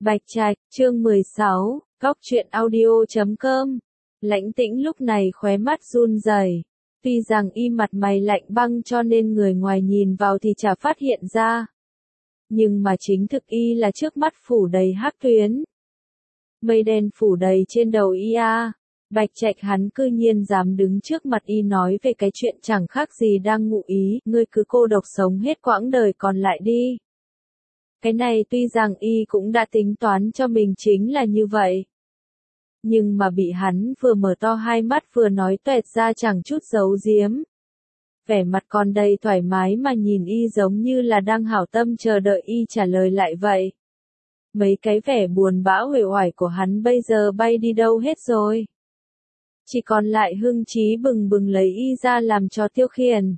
Bạch Trạch, chương 16, Góc truyện audio.com. Lãnh Tĩnh lúc này khóe mắt run rẩy. Tuy rằng y mặt mày lạnh băng cho nên người ngoài nhìn vào thì chả phát hiện ra. Nhưng mà chính thực y là trước mắt phủ đầy hắc tuyến. Mây đen phủ đầy trên đầu y a. Bạch Trạch hắn cư nhiên dám đứng trước mặt y nói về cái chuyện chẳng khác gì đang ngụ ý, ngươi cứ cô độc sống hết quãng đời còn lại đi. Cái này tuy rằng y cũng đã tính toán cho mình chính là như vậy. Nhưng mà bị hắn vừa mở to hai mắt vừa nói toẹt ra chẳng chút giấu giếm. Vẻ mặt còn đầy thoải mái mà nhìn y giống như là đang hảo tâm chờ đợi y trả lời lại vậy. Mấy cái vẻ buồn bã uể oải của hắn bây giờ bay đi đâu hết rồi. Chỉ còn lại hưng trí bừng bừng lấy y ra làm cho tiêu khiển.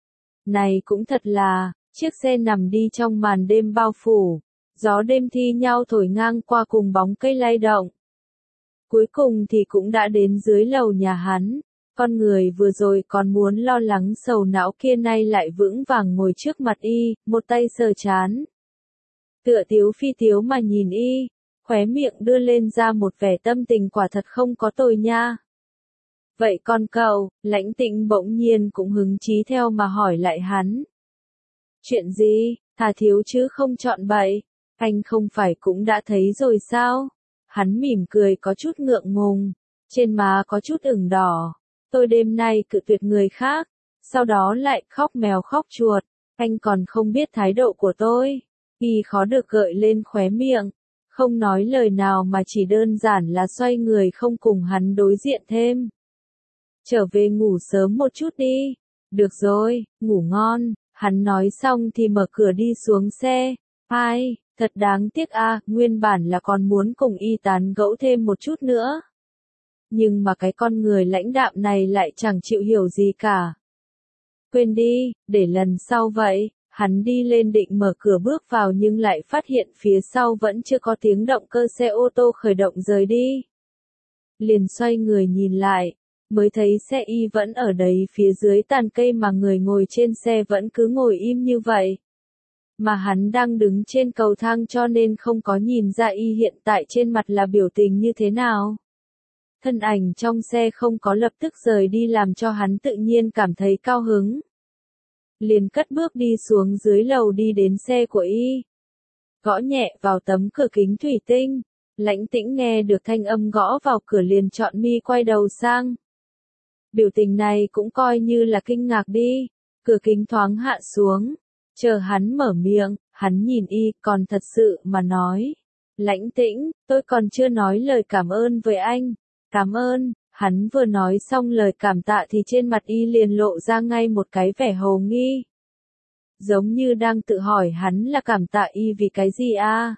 Này cũng thật là, chiếc xe nằm đi trong màn đêm bao phủ, gió đêm thi nhau thổi ngang qua cùng bóng cây lay động. Cuối cùng thì cũng đã đến dưới lầu nhà hắn, con người vừa rồi còn muốn lo lắng sầu não kia nay lại vững vàng ngồi trước mặt y, một tay sờ chán. Tựa tiếu phi tiếu mà nhìn y, khóe miệng đưa lên ra một vẻ tâm tình quả thật không có tồi nha. Vậy con cậu, Lãnh Tĩnh bỗng nhiên cũng hứng chí theo mà hỏi lại hắn. Chuyện gì, thà thiếu chứ không chọn bậy, anh không phải cũng đã thấy rồi sao? Hắn mỉm cười có chút ngượng ngùng, trên má có chút ửng đỏ. Tôi đêm nay cự tuyệt người khác, sau đó lại khóc mèo khóc chuột, anh còn không biết thái độ của tôi. Y khó được gợi lên khóe miệng, không nói lời nào mà chỉ đơn giản là xoay người không cùng hắn đối diện thêm. Trở về ngủ sớm một chút đi. Được rồi, ngủ ngon. Hắn nói xong thì mở cửa đi xuống xe. Ai, thật đáng tiếc a, nguyên bản là còn muốn cùng y tán gẫu thêm một chút nữa. Nhưng mà cái con người lãnh đạm này lại chẳng chịu hiểu gì cả. Quên đi, để lần sau vậy. Hắn đi lên định mở cửa bước vào nhưng lại phát hiện phía sau vẫn chưa có tiếng động cơ xe ô tô khởi động rời đi. Liền xoay người nhìn lại, mới thấy xe y vẫn ở đấy phía dưới tàn cây mà người ngồi trên xe vẫn cứ ngồi im như vậy. Mà hắn đang đứng trên cầu thang cho nên không có nhìn ra y hiện tại trên mặt là biểu tình như thế nào. Thân ảnh trong xe không có lập tức rời đi làm cho hắn tự nhiên cảm thấy cao hứng. Liền cất bước đi xuống dưới lầu đi đến xe của y. Gõ nhẹ vào tấm cửa kính thủy tinh. Lãnh Tĩnh nghe được thanh âm gõ vào cửa liền chọn mi quay đầu sang. Biểu tình này cũng coi như là kinh ngạc đi. Cửa kính thoáng hạ xuống. Chờ hắn mở miệng, hắn nhìn y còn thật sự mà nói. Lãnh Tĩnh, tôi còn chưa nói lời cảm ơn với anh. Cảm ơn. Hắn vừa nói xong lời cảm tạ thì trên mặt y liền lộ ra ngay một cái vẻ hồ nghi. Giống như đang tự hỏi hắn là cảm tạ y vì cái gì a?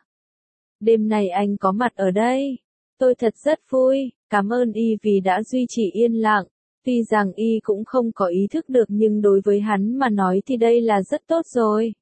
Đêm này anh có mặt ở đây. Tôi thật rất vui, cảm ơn y vì đã duy trì yên lặng. Tuy rằng y cũng không có ý thức được nhưng đối với hắn mà nói thì đây là rất tốt rồi.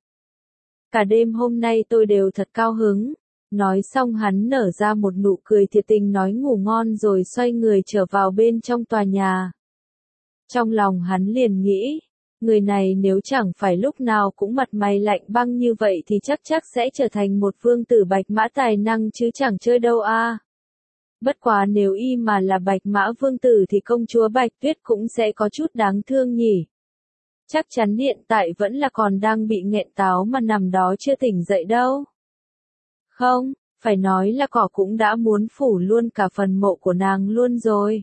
Cả đêm hôm nay tôi đều thật cao hứng. Nói xong hắn nở ra một nụ cười thiệt tình nói ngủ ngon rồi xoay người trở vào bên trong tòa nhà. Trong lòng hắn liền nghĩ, người này nếu chẳng phải lúc nào cũng mặt mày lạnh băng như vậy thì chắc sẽ trở thành một vương tử bạch mã tài năng chứ chẳng chơi đâu a. Bất quá nếu y mà là bạch mã vương tử thì công chúa Bạch Tuyết cũng sẽ có chút đáng thương nhỉ. Chắc chắn hiện tại vẫn là còn đang bị nghẹn táo mà nằm đó chưa tỉnh dậy đâu. Không, phải nói là cỏ cũng đã muốn phủ luôn cả phần mộ của nàng luôn rồi.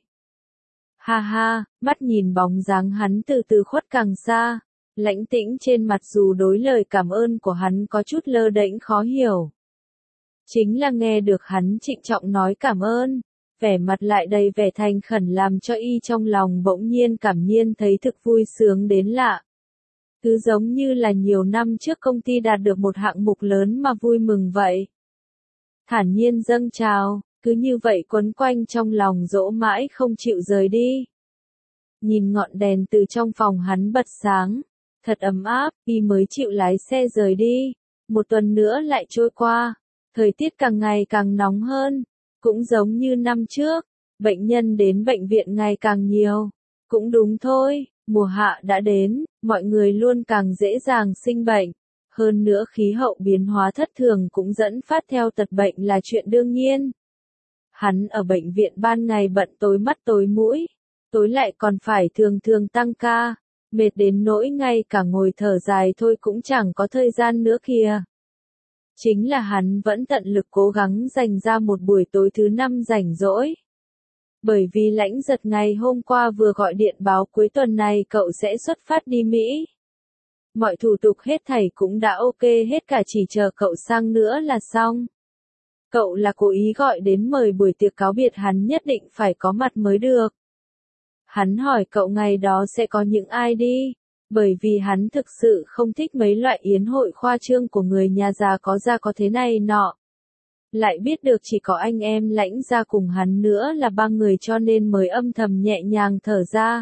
Ha ha, mắt nhìn bóng dáng hắn từ từ khuất càng xa. Lãnh Tĩnh trên mặt dù đối lời cảm ơn của hắn có chút lơ đễnh khó hiểu. Chính là nghe được hắn trịnh trọng nói cảm ơn, vẻ mặt lại đầy vẻ thành khẩn làm cho y trong lòng bỗng nhiên cảm nhiên thấy thực vui sướng đến lạ. Cứ giống như là nhiều năm trước công ty đạt được một hạng mục lớn mà vui mừng vậy. Thản nhiên dâng trào, cứ như vậy quấn quanh trong lòng dỗ mãi không chịu rời đi. Nhìn ngọn đèn từ trong phòng hắn bật sáng, thật ấm áp, y mới chịu lái xe rời đi. Một tuần nữa lại trôi qua, thời tiết càng ngày càng nóng hơn, cũng giống như năm trước, bệnh nhân đến bệnh viện ngày càng nhiều. Cũng đúng thôi, mùa hạ đã đến, mọi người luôn càng dễ dàng sinh bệnh. Hơn nữa khí hậu biến hóa thất thường cũng dẫn phát theo tật bệnh là chuyện đương nhiên. Hắn ở bệnh viện ban ngày bận tối mắt tối mũi, tối lại còn phải thường thường tăng ca, mệt đến nỗi ngay cả ngồi thở dài thôi cũng chẳng có thời gian nữa kìa. Chính là hắn vẫn tận lực cố gắng dành ra một buổi tối thứ 5 rảnh rỗi. Bởi vì Lãnh Giật ngày hôm qua vừa gọi điện báo cuối tuần này cậu sẽ xuất phát đi Mỹ. Mọi thủ tục hết thảy cũng đã ok hết cả, chỉ chờ cậu sang nữa là xong. Cậu là cố ý gọi đến mời buổi tiệc cáo biệt, hắn nhất định phải có mặt mới được. Hắn hỏi cậu ngày đó sẽ có những ai đi, bởi vì hắn thực sự không thích mấy loại yến hội khoa trương của người nhà già có ra có thế này nọ. Lại biết được chỉ có anh em Lãnh gia cùng hắn nữa là 3 người cho nên mới âm thầm nhẹ nhàng thở ra.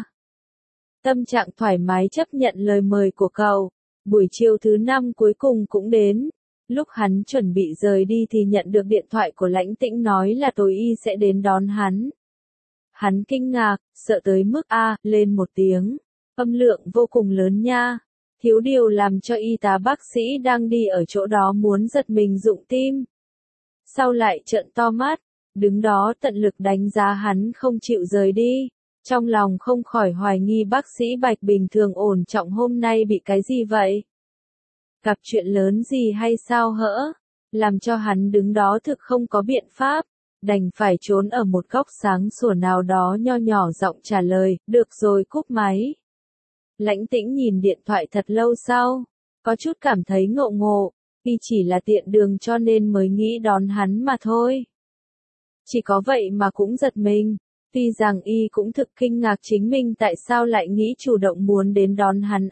Tâm trạng thoải mái chấp nhận lời mời của cậu. Buổi chiều thứ 5 cuối cùng cũng đến. Lúc hắn chuẩn bị rời đi thì nhận được điện thoại của Lãnh Tĩnh nói là tối y sẽ đến đón hắn. Hắn kinh ngạc, sợ tới mức lên một tiếng. Âm lượng vô cùng lớn nha. Thiếu điều làm cho y tá bác sĩ đang đi ở chỗ đó muốn giật mình rụng tim. Sau lại trợn to mắt, đứng đó tận lực đánh giá hắn không chịu rời đi. Trong lòng không khỏi hoài nghi bác sĩ Bạch bình thường ổn trọng hôm nay bị cái gì vậy? Gặp chuyện lớn gì hay sao hỡ? Làm cho hắn đứng đó thực không có biện pháp, đành phải trốn ở một góc sáng sủa nào đó nho nhỏ giọng trả lời, được rồi cúp máy. Lãnh Tĩnh nhìn điện thoại thật lâu sau, có chút cảm thấy ngộ ngộ, y chỉ là tiện đường cho nên mới nghĩ đón hắn mà thôi. Chỉ có vậy mà cũng giật mình. Tuy rằng y cũng thực kinh ngạc chính mình tại sao lại nghĩ chủ động muốn đến đón hắn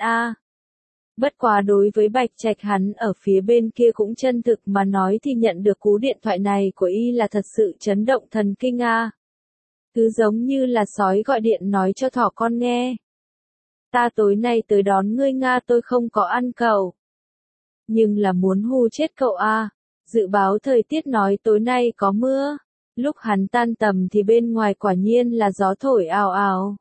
Bất quá đối với Bạch Trạch hắn ở phía bên kia cũng chân thực mà nói thì nhận được cú điện thoại này của y là thật sự chấn động thần kinh Cứ giống như là sói gọi điện nói cho thỏ con nghe. Ta tối nay tới đón ngươi tôi không có ăn cậu. Nhưng là muốn hù chết cậu Dự báo thời tiết nói tối nay có mưa. Lúc hắn tan tầm thì bên ngoài quả nhiên là gió thổi ào ào.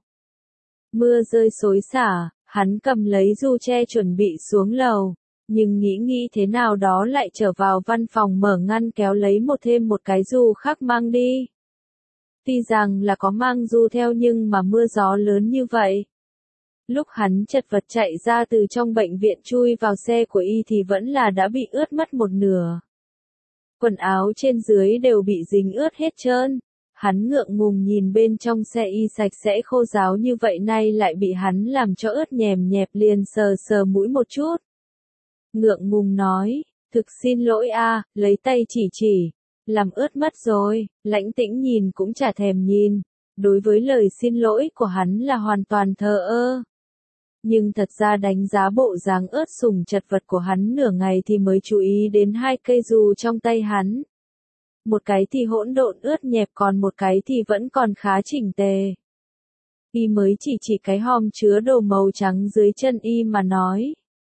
Mưa rơi xối xả, hắn cầm lấy du che chuẩn bị xuống lầu, nhưng nghĩ thế nào đó lại trở vào văn phòng mở ngăn kéo lấy thêm một cái du khác mang đi. Tuy rằng là có mang du theo nhưng mà mưa gió lớn như vậy. Lúc hắn chật vật chạy ra từ trong bệnh viện chui vào xe của y thì vẫn là đã bị ướt mất một nửa. Quần áo trên dưới đều bị dính ướt hết trơn. Hắn ngượng ngùng nhìn bên trong xe y sạch sẽ khô ráo như vậy nay lại bị hắn làm cho ướt nhèm nhẹp, liền sờ mũi một chút. Ngượng ngùng nói, thực xin lỗi lấy tay chỉ, làm ướt mất rồi. Lãnh Tĩnh nhìn cũng chả thèm nhìn, đối với lời xin lỗi của hắn là hoàn toàn thờ ơ. Nhưng thật ra đánh giá bộ dáng ướt sũng chật vật của hắn nửa ngày thì mới chú ý đến 2 cây dù trong tay hắn. Một cái thì hỗn độn ướt nhẹp còn một cái thì vẫn còn khá chỉnh tề. Y mới chỉ cái hòm chứa đồ màu trắng dưới chân y mà nói.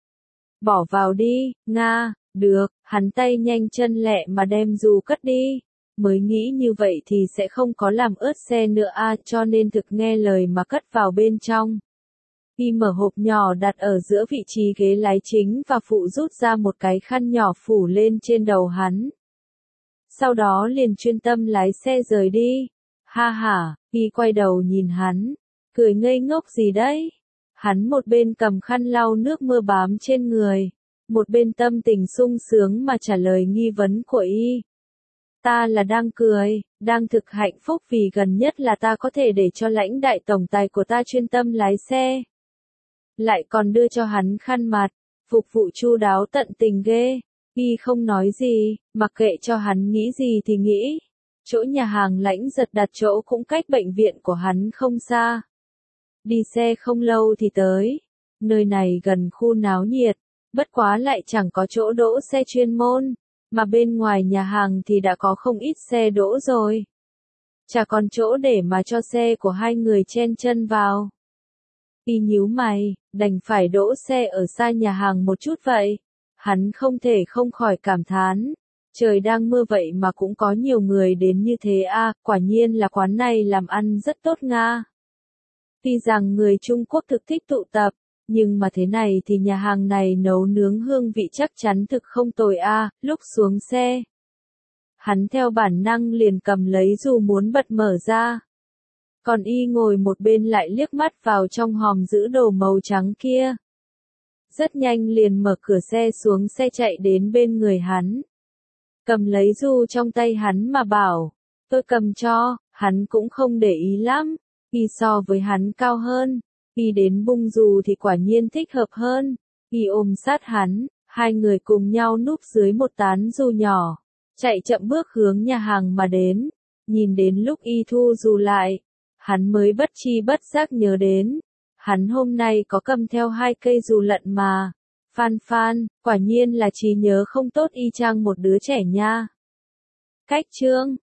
Bỏ vào đi, được, hắn tay nhanh chân lẹ mà đem dù cất đi. Mới nghĩ như vậy thì sẽ không có làm ướt xe nữa cho nên thực nghe lời mà cất vào bên trong. Y mở hộp nhỏ đặt ở giữa vị trí ghế lái chính và phụ rút ra một cái khăn nhỏ phủ lên trên đầu hắn. Sau đó liền chuyên tâm lái xe rời đi. Ha ha, y quay đầu nhìn hắn, cười ngây ngốc gì đấy. Hắn một bên cầm khăn lau nước mưa bám trên người, một bên tâm tình sung sướng mà trả lời nghi vấn của y. Ta là đang cười, đang thực hạnh phúc vì gần nhất là ta có thể để cho Lãnh đại tổng tài của ta chuyên tâm lái xe. Lại còn đưa cho hắn khăn mặt, phục vụ chu đáo tận tình ghê. Y không nói gì, mặc kệ cho hắn nghĩ gì thì nghĩ. Chỗ nhà hàng Lãnh Giật đặt chỗ cũng cách bệnh viện của hắn không xa. Đi xe không lâu thì tới. Nơi này gần khu náo nhiệt, bất quá lại chẳng có chỗ đỗ xe chuyên môn, mà bên ngoài nhà hàng thì đã có không ít xe đỗ rồi. Chả còn chỗ để mà cho xe của 2 người chen chân vào. Y nhíu mày, đành phải đỗ xe ở xa nhà hàng một chút vậy. Hắn không thể không khỏi cảm thán. Trời đang mưa vậy mà cũng có nhiều người đến như thế quả nhiên là quán này làm ăn rất tốt Tuy rằng người Trung Quốc thực thích tụ tập, Nhưng mà thế này thì nhà hàng này nấu nướng hương vị chắc chắn thực không tồi a. Lúc xuống xe, hắn theo bản năng liền cầm lấy dù muốn bật mở ra. Còn y ngồi một bên lại liếc mắt vào trong hòm giữ đồ màu trắng kia. Rất nhanh liền mở cửa xe xuống xe chạy đến bên người hắn. Cầm lấy dù trong tay hắn mà bảo, tôi cầm cho, hắn cũng không để ý lắm. Y so với hắn cao hơn, y đến bung dù thì quả nhiên thích hợp hơn. Y ôm sát hắn, hai người cùng nhau núp dưới một tán dù nhỏ, chạy chậm bước hướng nhà hàng mà đến. Nhìn đến lúc y thu dù lại, hắn mới bất tri bất giác nhớ đến. Hắn hôm nay có cầm theo 2 cây dù lận mà. Phan Phan, quả nhiên là trí nhớ không tốt y chang một đứa trẻ nha. Cách chương